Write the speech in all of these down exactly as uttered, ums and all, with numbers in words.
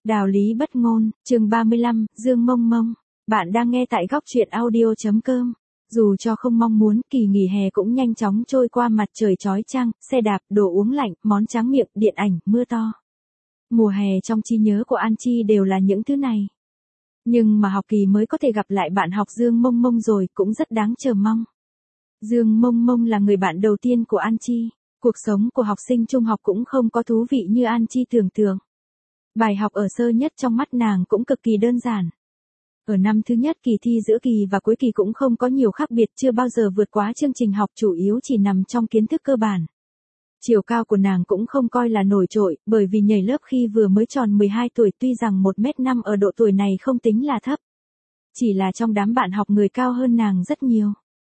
Đạo lý bất ngôn, chương ba mươi lăm, Dương Mông Mông. Bạn đang nghe tại góc truyện audio chấm com. Dù cho không mong muốn, kỳ nghỉ hè cũng nhanh chóng trôi qua, mặt trời chói chang, xe đạp, đồ uống lạnh, món tráng miệng, điện ảnh, mưa to. Mùa hè trong trí nhớ của An Chi đều là những thứ này. Nhưng mà học kỳ mới có thể gặp lại bạn học Dương Mông Mông rồi, cũng rất đáng chờ mong. Dương Mông Mông là người bạn đầu tiên của An Chi. Cuộc sống của học sinh trung học cũng không có thú vị như An Chi tưởng tượng. Bài học ở sơ nhất trong mắt nàng cũng cực kỳ đơn giản. Ở năm thứ nhất, kỳ thi giữa kỳ và cuối kỳ cũng không có nhiều khác biệt, chưa bao giờ vượt quá chương trình học, chủ yếu chỉ nằm trong kiến thức cơ bản. Chiều cao của nàng cũng không coi là nổi trội, bởi vì nhảy lớp khi vừa mới tròn mười hai tuổi, tuy rằng một mét năm ở độ tuổi này không tính là thấp. Chỉ là trong đám bạn học người cao hơn nàng rất nhiều.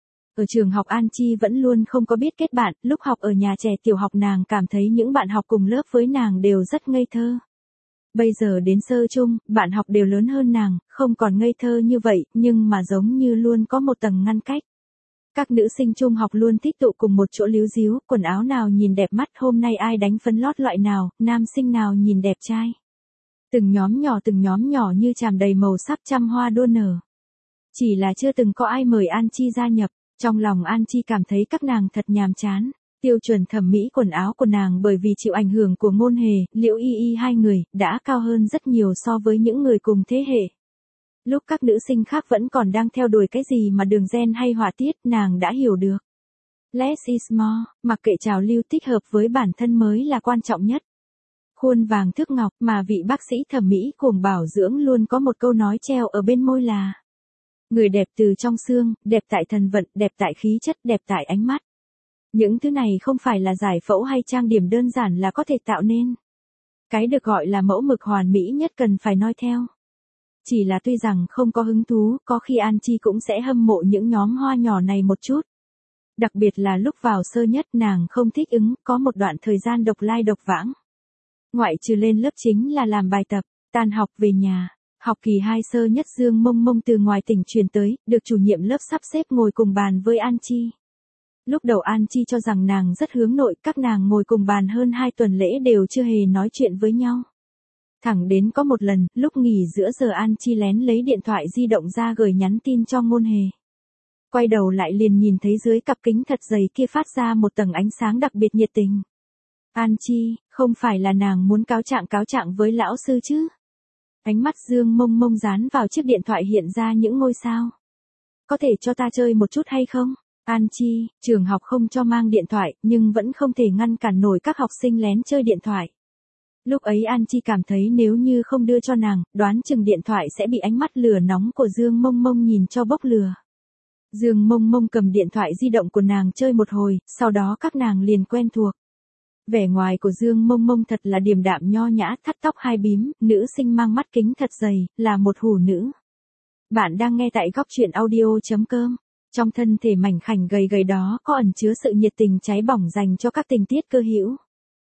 Ở trường học An Chi vẫn luôn không có biết kết bạn, lúc học ở nhà trẻ tiểu học nàng cảm thấy những bạn học cùng lớp với nàng đều rất ngây thơ. Bây giờ đến sơ trung, bạn học đều lớn hơn nàng, không còn ngây thơ như vậy, nhưng mà giống như luôn có một tầng ngăn cách. Các nữ sinh trung học luôn thích tụ cùng một chỗ líu díu, quần áo nào nhìn đẹp mắt, hôm nay ai đánh phấn lót loại nào, nam sinh nào nhìn đẹp trai. Từng nhóm nhỏ từng nhóm nhỏ như tràm đầy màu sắc, trăm hoa đua nở. Chỉ là chưa từng có ai mời An Chi gia nhập, trong lòng An Chi cảm thấy các nàng thật nhàm chán. Tiêu chuẩn thẩm mỹ quần áo của nàng bởi vì chịu ảnh hưởng của Ngôn Hề, Liễu Y Y hai người, đã cao hơn rất nhiều so với những người cùng thế hệ. Lúc các nữ sinh khác vẫn còn đang theo đuổi cái gì mà đường gen hay họa tiết, nàng đã hiểu được. Less is more, mặc kệ trào lưu, thích hợp với bản thân mới là quan trọng nhất. Khuôn vàng thước ngọc, mà vị bác sĩ thẩm mỹ cuồng bảo dưỡng luôn có một câu nói treo ở bên môi là: người đẹp từ trong xương, đẹp tại thần vận, đẹp tại khí chất, đẹp tại ánh mắt. Những thứ này không phải là giải phẫu hay trang điểm đơn giản là có thể tạo nên. Cái được gọi là mẫu mực hoàn mỹ nhất cần phải noi theo. Chỉ là tuy rằng không có hứng thú, có khi An Chi cũng sẽ hâm mộ những nhóm hoa nhỏ này một chút. Đặc biệt là lúc vào sơ nhất nàng không thích ứng, có một đoạn thời gian độc lai độc vãng. Ngoại trừ lên lớp chính là làm bài tập, tan học về nhà. Học kỳ hai sơ nhất Dương Mông Mông từ ngoài tỉnh truyền tới, được chủ nhiệm lớp sắp xếp ngồi cùng bàn với An Chi. Lúc đầu An Chi cho rằng nàng rất hướng nội, các nàng ngồi cùng bàn hơn hai tuần lễ đều chưa hề nói chuyện với nhau. Thẳng đến có một lần, lúc nghỉ giữa giờ An Chi lén lấy điện thoại di động ra gửi nhắn tin cho Ngôn Hề. Quay đầu lại liền nhìn thấy dưới cặp kính thật dày kia phát ra một tầng ánh sáng đặc biệt nhiệt tình. An Chi, không phải là nàng muốn cáo trạng cáo trạng với lão sư chứ? Ánh mắt Dương Mông Mông dán vào chiếc điện thoại hiện ra những ngôi sao. Có thể cho ta chơi một chút hay không? An Chi, trường học không cho mang điện thoại, nhưng vẫn không thể ngăn cản nổi các học sinh lén chơi điện thoại. Lúc ấy An Chi cảm thấy nếu như không đưa cho nàng, đoán chừng điện thoại sẽ bị ánh mắt lửa nóng của Dương Mông Mông nhìn cho bốc lửa. Dương Mông Mông cầm điện thoại di động của nàng chơi một hồi, sau đó các nàng liền quen thuộc. Vẻ ngoài của Dương Mông Mông thật là điềm đạm nho nhã, thắt tóc hai bím, nữ sinh mang mắt kính thật dày, là một hủ nữ. Bạn đang nghe tại góc truyện audio chấm com. Trong thân thể mảnh khảnh gầy gầy đó có ẩn chứa sự nhiệt tình cháy bỏng dành cho các tình tiết cơ hữu.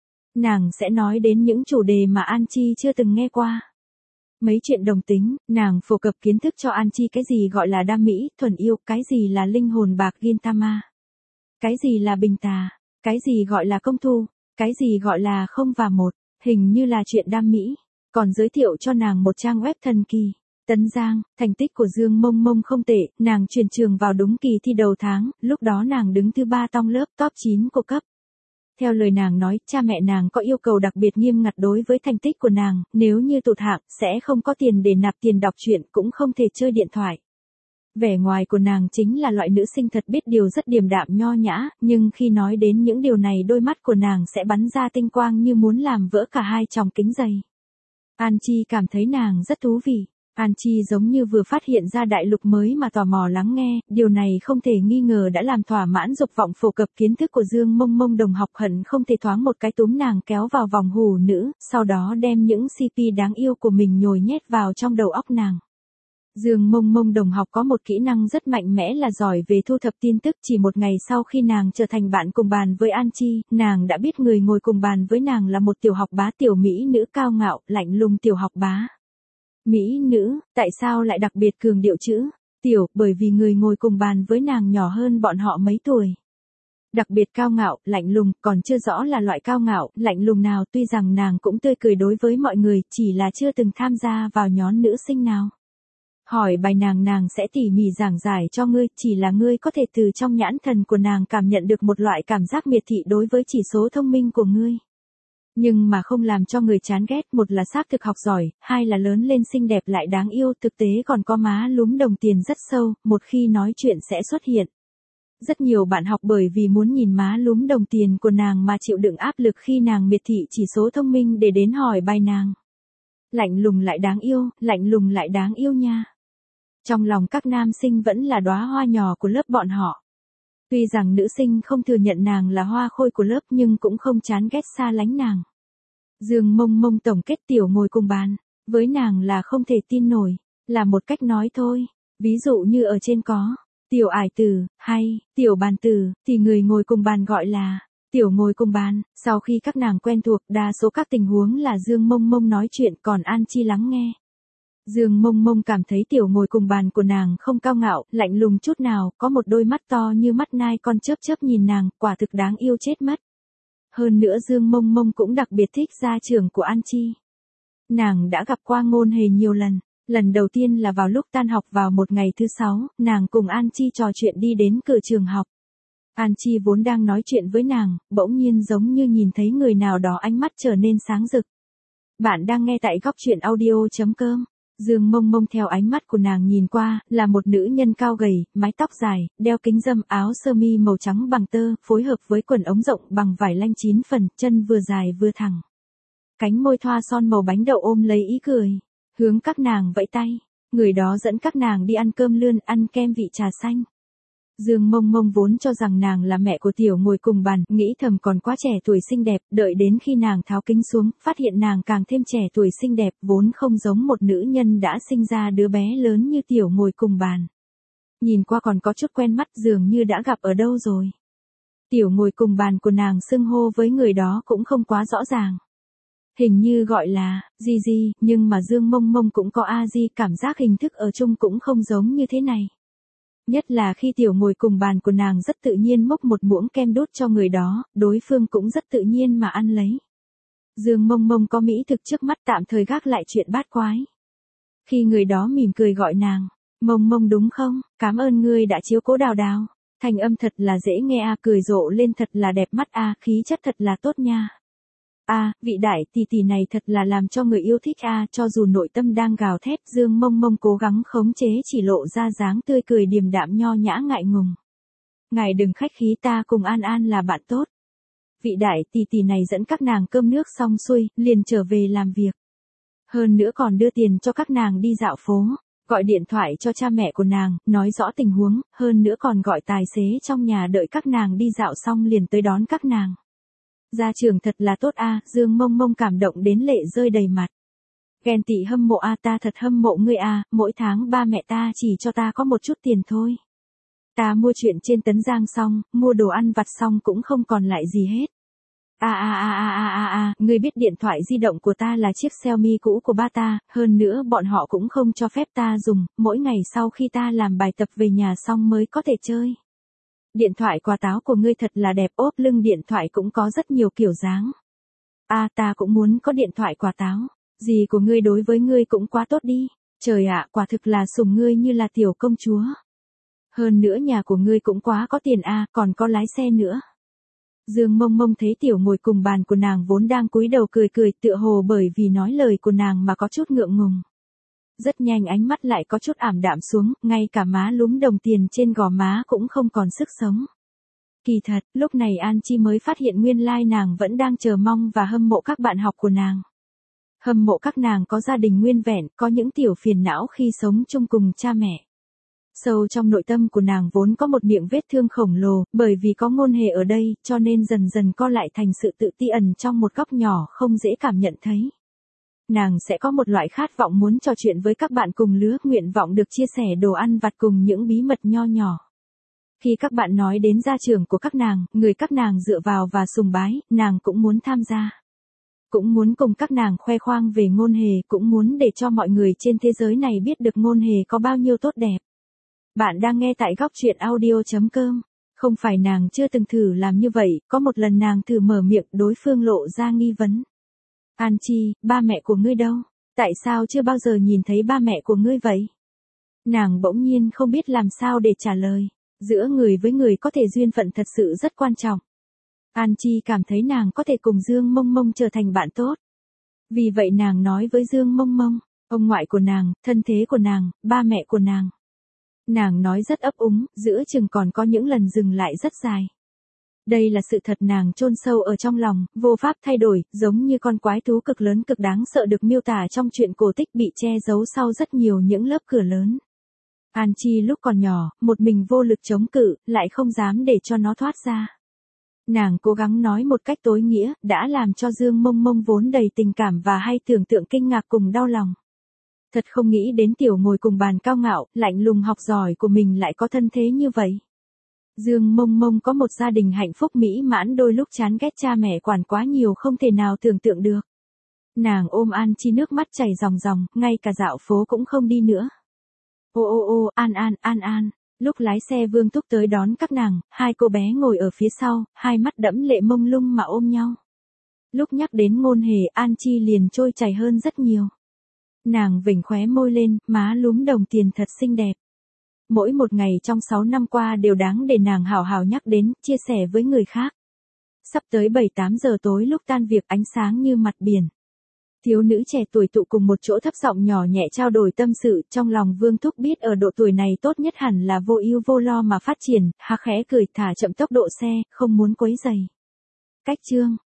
Nàng sẽ nói đến những chủ đề mà An Chi chưa từng nghe qua. Mấy chuyện đồng tính, nàng phổ cập kiến thức cho An Chi cái gì gọi là đam mỹ, thuần yêu, cái gì là linh hồn bạc Gintama, cái gì là bình tà, cái gì gọi là công thu, cái gì gọi là không và một, hình như là chuyện đam mỹ. Còn giới thiệu cho nàng một trang web thần kỳ. Tấn Giang, thành tích của Dương Mông Mông không tệ, nàng chuyển trường vào đúng kỳ thi đầu tháng, lúc đó nàng đứng thứ ba trong lớp, top chín của cấp. Theo lời nàng nói, cha mẹ nàng có yêu cầu đặc biệt nghiêm ngặt đối với thành tích của nàng, nếu như tụt hạng, sẽ không có tiền để nạp tiền đọc truyện, cũng không thể chơi điện thoại. Vẻ ngoài của nàng chính là loại nữ sinh thật biết điều, rất điềm đạm nho nhã, nhưng khi nói đến những điều này đôi mắt của nàng sẽ bắn ra tinh quang như muốn làm vỡ cả hai tròng kính dày. An Chi cảm thấy nàng rất thú vị. An Chi giống như vừa phát hiện ra đại lục mới mà tò mò lắng nghe, điều này không thể nghi ngờ đã làm thỏa mãn dục vọng phổ cập kiến thức của Dương Mông Mông. Đồng học hận không thể thoáng một cái túm nàng kéo vào vòng hủ nữ, sau đó đem những xê pê đáng yêu của mình nhồi nhét vào trong đầu óc nàng. Dương Mông Mông đồng học có một kỹ năng rất mạnh mẽ là giỏi về thu thập tin tức. Chỉ một ngày sau khi nàng trở thành bạn cùng bàn với An Chi, nàng đã biết người ngồi cùng bàn với nàng là một tiểu học bá, tiểu mỹ nữ cao ngạo, lạnh lùng tiểu học bá. Mỹ nữ, tại sao lại đặc biệt cường điệu chữ tiểu, bởi vì người ngồi cùng bàn với nàng nhỏ hơn bọn họ mấy tuổi. Đặc biệt cao ngạo, lạnh lùng, còn chưa rõ là loại cao ngạo, lạnh lùng nào, tuy rằng nàng cũng tươi cười đối với mọi người, chỉ là chưa từng tham gia vào nhóm nữ sinh nào. Hỏi bài nàng nàng sẽ tỉ mỉ giảng giải cho ngươi, chỉ là ngươi có thể từ trong nhãn thần của nàng cảm nhận được một loại cảm giác miệt thị đối với chỉ số thông minh của ngươi. Nhưng mà không làm cho người chán ghét, một là xác thực học giỏi, hai là lớn lên xinh đẹp lại đáng yêu, thực tế còn có má lúm đồng tiền rất sâu, một khi nói chuyện sẽ xuất hiện. Rất nhiều bạn học bởi vì muốn nhìn má lúm đồng tiền của nàng mà chịu đựng áp lực khi nàng miệt thị chỉ số thông minh để đến hỏi bài nàng. Lạnh lùng lại đáng yêu, lạnh lùng lại đáng yêu nha. Trong lòng các nam sinh vẫn là đóa hoa nhỏ của lớp bọn họ. Tuy rằng nữ sinh không thừa nhận nàng là hoa khôi của lớp nhưng cũng không chán ghét xa lánh nàng. Dương Mông Mông tổng kết tiểu ngồi cùng bàn, với nàng là không thể tin nổi, là một cách nói thôi. Ví dụ như ở trên có tiểu ải tử, hay tiểu bàn tử, thì người ngồi cùng bàn gọi là tiểu ngồi cùng bàn. Sau khi các nàng quen thuộc, đa số các tình huống là Dương Mông Mông nói chuyện còn An Chi lắng nghe. Dương Mông Mông cảm thấy tiểu ngồi cùng bàn của nàng không cao ngạo, lạnh lùng chút nào, có một đôi mắt to như mắt nai con chớp chớp nhìn nàng, quả thực đáng yêu chết mất. Hơn nữa Dương Mông Mông cũng đặc biệt thích gia trưởng của An Chi. Nàng đã gặp qua Ngôn Hề nhiều lần, lần đầu tiên là vào lúc tan học vào một ngày thứ sáu, nàng cùng An Chi trò chuyện đi đến cửa trường học. An Chi vốn đang nói chuyện với nàng, bỗng nhiên giống như nhìn thấy người nào đó ánh mắt trở nên sáng rực. Bạn đang nghe tại góc truyện audio chấm com. Dương Mông Mông theo ánh mắt của nàng nhìn qua, là một nữ nhân cao gầy, mái tóc dài, đeo kính râm, áo sơ mi màu trắng bằng tơ, phối hợp với quần ống rộng bằng vải lanh chín phần, chân vừa dài vừa thẳng. Cánh môi thoa son màu bánh đậu ôm lấy ý cười, hướng các nàng vẫy tay, người đó dẫn các nàng đi ăn cơm lươn, ăn kem vị trà xanh. Dương Mông Mông vốn cho rằng nàng là mẹ của tiểu ngồi cùng bàn, nghĩ thầm còn quá trẻ tuổi xinh đẹp, đợi đến khi nàng tháo kính xuống, phát hiện nàng càng thêm trẻ tuổi xinh đẹp, vốn không giống một nữ nhân đã sinh ra đứa bé lớn như tiểu ngồi cùng bàn. Nhìn qua còn có chút quen mắt, dường như đã gặp ở đâu rồi. Tiểu ngồi cùng bàn của nàng xưng hô với người đó cũng không quá rõ ràng. Hình như gọi là Di Di, nhưng mà Dương Mông Mông cũng có A Di, cảm giác hình thức ở chung cũng không giống như thế này. Nhất là khi tiểu ngồi cùng bàn của nàng rất tự nhiên mốc một muỗng kem đút cho người đó, đối phương cũng rất tự nhiên mà ăn lấy. Dương Mông Mông có mỹ thực trước mắt, tạm thời gác lại chuyện bát quái. Khi người đó mỉm cười gọi nàng, Mông Mông đúng không, cảm ơn ngươi đã chiếu cố Đào Đào. Thành âm thật là dễ nghe a, cười rộ lên thật là đẹp mắt a, khí chất thật là tốt nha. A, vị đại tỷ tỷ này thật là làm cho người yêu thích a, cho dù nội tâm đang gào thét, Dương Mông Mông cố gắng khống chế chỉ lộ ra dáng tươi cười điềm đạm nho nhã ngại ngùng. Ngài đừng khách khí, ta cùng An An là bạn tốt. Vị đại tỷ tỷ này dẫn các nàng cơm nước xong xuôi, liền trở về làm việc. Hơn nữa còn đưa tiền cho các nàng đi dạo phố, gọi điện thoại cho cha mẹ của nàng, nói rõ tình huống, hơn nữa còn gọi tài xế trong nhà đợi các nàng đi dạo xong liền tới đón các nàng. Gia trưởng thật là tốt a, Dương Mông Mông cảm động đến lệ rơi đầy mặt. Ghen tị hâm mộ a, ta thật hâm mộ ngươi a, mỗi tháng ba mẹ ta chỉ cho ta có một chút tiền thôi. Ta mua chuyện trên Tấn Giang xong, mua đồ ăn vặt xong cũng không còn lại gì hết. A a a a a a a, ngươi biết điện thoại di động của ta là chiếc Xiaomi cũ của ba ta, hơn nữa bọn họ cũng không cho phép ta dùng, mỗi ngày sau khi ta làm bài tập về nhà xong mới có thể chơi. Điện thoại quả táo của ngươi thật là đẹp, ốp lưng điện thoại cũng có rất nhiều kiểu dáng. A à, ta cũng muốn có điện thoại quả táo. Dì của ngươi đối với ngươi cũng quá tốt đi. Trời ạ, quả thực là sủng ngươi như là tiểu công chúa. Hơn nữa nhà của ngươi cũng quá có tiền a, à, còn có lái xe nữa. Dương Mông Mông thấy tiểu ngồi cùng bàn của nàng vốn đang cúi đầu cười cười, tựa hồ bởi vì nói lời của nàng mà có chút ngượng ngùng. Rất nhanh ánh mắt lại có chút ảm đạm xuống, ngay cả má lúm đồng tiền trên gò má cũng không còn sức sống. Kỳ thật, lúc này An Chi mới phát hiện nguyên lai nàng vẫn đang chờ mong và hâm mộ các bạn học của nàng. Hâm mộ các nàng có gia đình nguyên vẹn, có những tiểu phiền não khi sống chung cùng cha mẹ. Sâu trong nội tâm của nàng vốn có một miệng vết thương khổng lồ, bởi vì có Ngôn Hề ở đây, cho nên dần dần co lại thành sự tự ti ẩn trong một góc nhỏ không dễ cảm nhận thấy. Nàng sẽ có một loại khát vọng muốn trò chuyện với các bạn cùng lứa, nguyện vọng được chia sẻ đồ ăn vặt cùng những bí mật nho nhỏ. Khi các bạn nói đến gia trưởng của các nàng, người các nàng dựa vào và sùng bái, nàng cũng muốn tham gia. Cũng muốn cùng các nàng khoe khoang về Ngôn Hề, cũng muốn để cho mọi người trên thế giới này biết được Ngôn Hề có bao nhiêu tốt đẹp. Bạn đang nghe tại góc truyện audio chấm com. Không phải nàng chưa từng thử làm như vậy, có một lần nàng thử mở miệng, đối phương lộ ra nghi vấn. An Chi, ba mẹ của ngươi đâu? Tại sao chưa bao giờ nhìn thấy ba mẹ của ngươi vậy? Nàng bỗng nhiên không biết làm sao để trả lời. Giữa người với người có thể duyên phận thật sự rất quan trọng. An Chi cảm thấy nàng có thể cùng Dương Mông Mông trở thành bạn tốt. Vì vậy nàng nói với Dương Mông Mông, ông ngoại của nàng, thân thế của nàng, ba mẹ của nàng. Nàng nói rất ấp úng, giữa chừng còn có những lần dừng lại rất dài. Đây là sự thật nàng chôn sâu ở trong lòng, vô pháp thay đổi, giống như con quái thú cực lớn cực đáng sợ được miêu tả trong truyện cổ tích bị che giấu sau rất nhiều những lớp cửa lớn. An Chi lúc còn nhỏ, một mình vô lực chống cự, lại không dám để cho nó thoát ra. Nàng cố gắng nói một cách tối nghĩa, đã làm cho Dương Mông Mông vốn đầy tình cảm và hay tưởng tượng kinh ngạc cùng đau lòng. Thật không nghĩ đến tiểu ngồi cùng bàn cao ngạo, lạnh lùng học giỏi của mình lại có thân thế như vậy. Dương Mông Mông có một gia đình hạnh phúc mỹ mãn, đôi lúc chán ghét cha mẹ quản quá nhiều không thể nào tưởng tượng được. Nàng ôm An Chi nước mắt chảy ròng ròng, ngay cả dạo phố cũng không đi nữa. Ô ô ô, An An, An An. Lúc lái xe Vương Thúc tới đón các nàng, hai cô bé ngồi ở phía sau, hai mắt đẫm lệ mông lung mà ôm nhau. Lúc nhắc đến Ngôn Hề, An Chi liền trôi chảy hơn rất nhiều. Nàng vểnh khóe môi lên, má lúm đồng tiền thật xinh đẹp. Mỗi một ngày trong sáu năm qua đều đáng để nàng hào hào nhắc đến, chia sẻ với người khác. Sắp tới bảy tám giờ tối lúc tan việc, ánh sáng như mặt biển. Thiếu nữ trẻ tuổi tụ cùng một chỗ thấp giọng nhỏ nhẹ trao đổi tâm sự, trong lòng Vương Thúc biết ở độ tuổi này tốt nhất hẳn là vô ưu vô lo mà phát triển, há khẽ cười thả chậm tốc độ xe, không muốn quấy rầy. Cách chương